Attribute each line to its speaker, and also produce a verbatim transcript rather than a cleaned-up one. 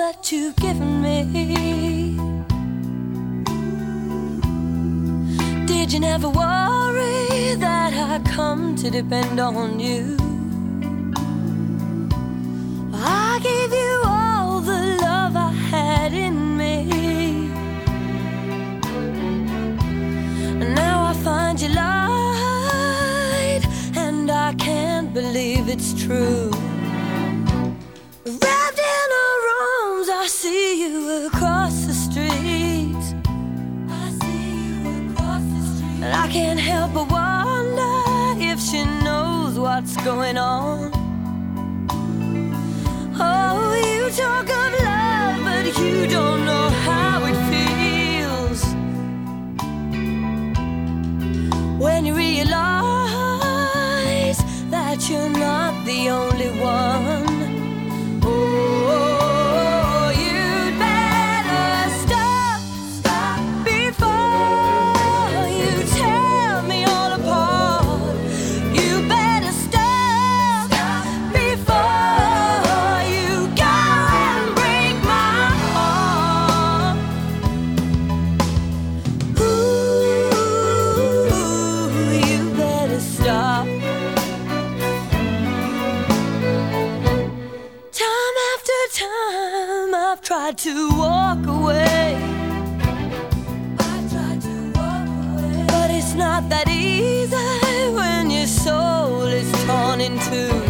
Speaker 1: that you've given me. Did you never worry that I come to depend on you? I gave you all the love I had in me, and now I find you lied, and I can't believe it's true. Wrapped in her arms, I see you across the street. I see you across the street, and I can't help but wonder if she knows what's going on. Oh, you talk of love, but you don't know how it feels when you realize that you're not the only one. Oh, you'd better stop, stop before you tear me all apart. You better stop, stop before you go and break my heart. Ooh, you better stop. Time after time I've tried to walk away. I've tried to walk away, but it's not that easy when your soul is torn in two.